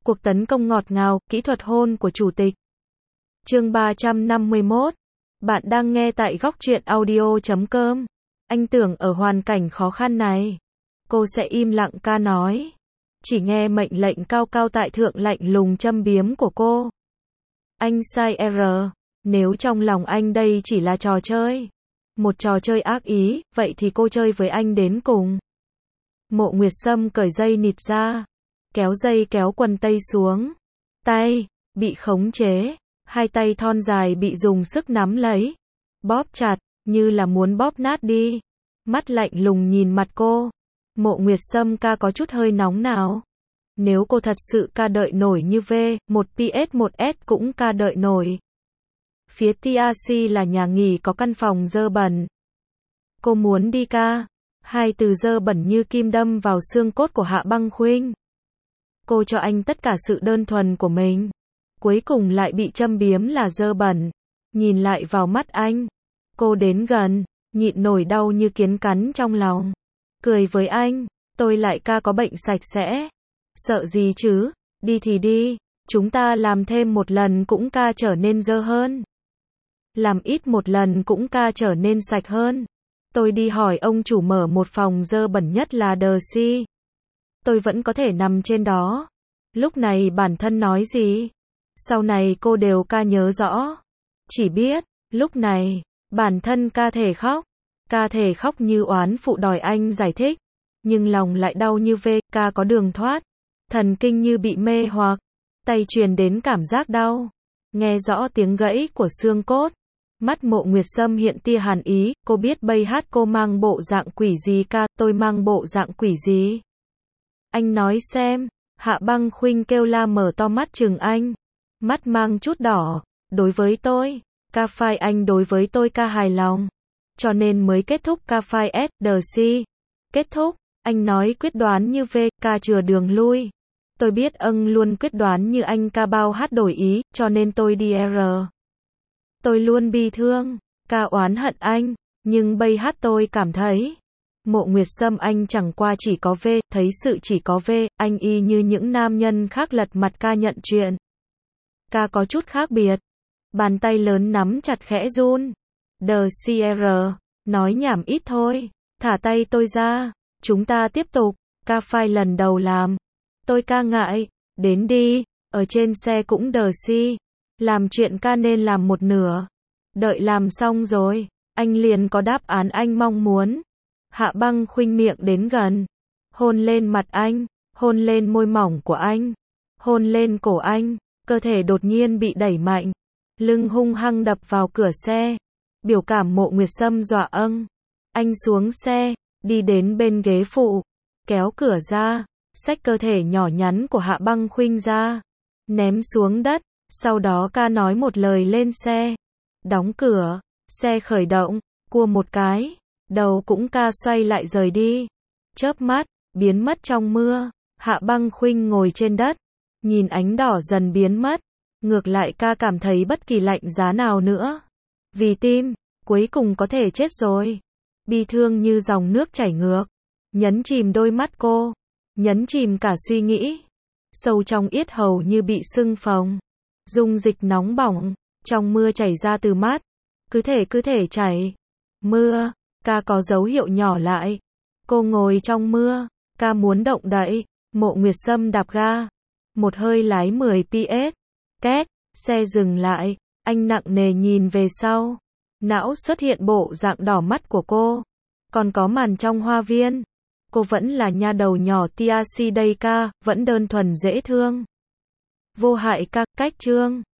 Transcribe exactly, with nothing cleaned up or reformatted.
Cuộc tấn công ngọt ngào, kỹ thuật hôn của chủ tịch. Chương ba trăm năm mươi mốt. Bạn đang nghe tại góc truyện audio chấm com. Anh tưởng ở hoàn cảnh khó khăn này, cô sẽ im lặng ca nói. Chỉ nghe mệnh lệnh cao cao tại thượng lạnh lùng châm biếm của cô. Anh sai R. Nếu trong lòng anh đây chỉ là trò chơi, một trò chơi ác ý, vậy thì cô chơi với anh đến cùng. Mộ Nguyệt Sâm cởi dây nịt ra, kéo dây kéo quần tây xuống. Tay bị khống chế, hai tay thon dài bị dùng sức nắm lấy, bóp chặt, như là muốn bóp nát đi. Mắt lạnh lùng nhìn mặt cô. Mộ Nguyệt Sâm ca có chút hơi nóng nào. Nếu cô thật sự ca đợi nổi như V, một P S một S cũng ca đợi nổi. Phía tê rờ xê là nhà nghỉ có căn phòng dơ bẩn. Cô muốn đi ca. Hai từ dơ bẩn như kim đâm vào xương cốt của Hạ Băng Khuynh. Cô cho anh tất cả sự đơn thuần của mình, cuối cùng lại bị châm biếm là dơ bẩn. Nhìn lại vào mắt anh, cô đến gần, nhịn nổi đau như kiến cắn trong lòng. Cười với anh, tôi lại ca có bệnh sạch sẽ. Sợ gì chứ, đi thì đi, chúng ta làm thêm một lần cũng ca trở nên dơ hơn. Làm ít một lần cũng ca trở nên sạch hơn. Tôi đi hỏi ông chủ mở một phòng dơ bẩn nhất là The Sea. Tôi vẫn có thể nằm trên đó. Lúc này bản thân nói gì? Sau này cô đều ca nhớ rõ. Chỉ biết, lúc này, bản thân ca thể khóc. Ca thể khóc như oán phụ đòi anh giải thích. Nhưng lòng lại đau như V, ca có đường thoát. Thần kinh như bị mê hoặc. Tay truyền đến cảm giác đau. Nghe rõ tiếng gãy của xương cốt. Mắt Mộ Nguyệt Sâm hiện tia hàn ý, cô biết bây hát cô mang bộ dạng quỷ gì ca, tôi mang bộ dạng quỷ gì. Anh nói xem, Hạ Băng Khuynh kêu la mở to mắt chừng anh. Mắt mang chút đỏ, đối với tôi, ca phai anh đối với tôi ca hài lòng. Cho nên mới kết thúc ca phai S, The Sea. Kết thúc, anh nói quyết đoán như V, ca chừa đường lui. Tôi biết âng luôn quyết đoán như anh ca bao hát đổi ý, cho nên tôi đi R. Tôi luôn bi thương, ca oán hận anh, nhưng bây hát tôi cảm thấy. Mộ Nguyệt Sâm anh chẳng qua chỉ có V, thấy sự chỉ có V, anh y như những nam nhân khác lật mặt ca nhận chuyện. Ca có chút khác biệt. Bàn tay lớn nắm chặt khẽ run. The Sea R. Nói nhảm ít thôi. Thả tay tôi ra. Chúng ta tiếp tục. Ca phai lần đầu làm. Tôi ca ngại. Đến đi. Ở trên xe cũng The Sea. Làm chuyện ca nên làm một nửa. Đợi làm xong rồi, anh liền có đáp án anh mong muốn. Hạ Băng Khuynh miệng đến gần. Hôn lên mặt anh, hôn lên môi mỏng của anh, hôn lên cổ anh, cơ thể đột nhiên bị đẩy mạnh. Lưng hung hăng đập vào cửa xe. Biểu cảm Mộ Nguyệt Sâm dọa âng. Anh xuống xe, đi đến bên ghế phụ, kéo cửa ra, xách cơ thể nhỏ nhắn của Hạ Băng Khuynh ra, ném xuống đất. Sau đó ca nói một lời lên xe. Đóng cửa, xe khởi động, cua một cái, đầu cũng ca xoay lại rời đi. Chớp mắt, biến mất trong mưa. Hạ Băng Khuynh ngồi trên đất, nhìn ánh đỏ dần biến mất. Ngược lại ca cảm thấy bất kỳ lạnh giá nào nữa. Vì tim, cuối cùng có thể chết rồi. Bi thương như dòng nước chảy ngược, nhấn chìm đôi mắt cô, nhấn chìm cả suy nghĩ. Sâu trong yết hầu như bị sưng phồng. Dung dịch nóng bỏng, trong mưa chảy ra từ mắt. Cứ thể cứ thể chảy. Mưa, ca có dấu hiệu nhỏ lại. Cô ngồi trong mưa, ca muốn động đậy. Mộ Nguyệt Sâm đạp ga. Một hơi lái mười P S. Két, xe dừng lại. Anh nặng nề nhìn về sau. Não xuất hiện bộ dạng đỏ mắt của cô. Còn có màn trong hoa viên. Cô vẫn là nha đầu nhỏ tê rờ xê đây ca, vẫn đơn thuần dễ thương. Vô hại ca, cách chương.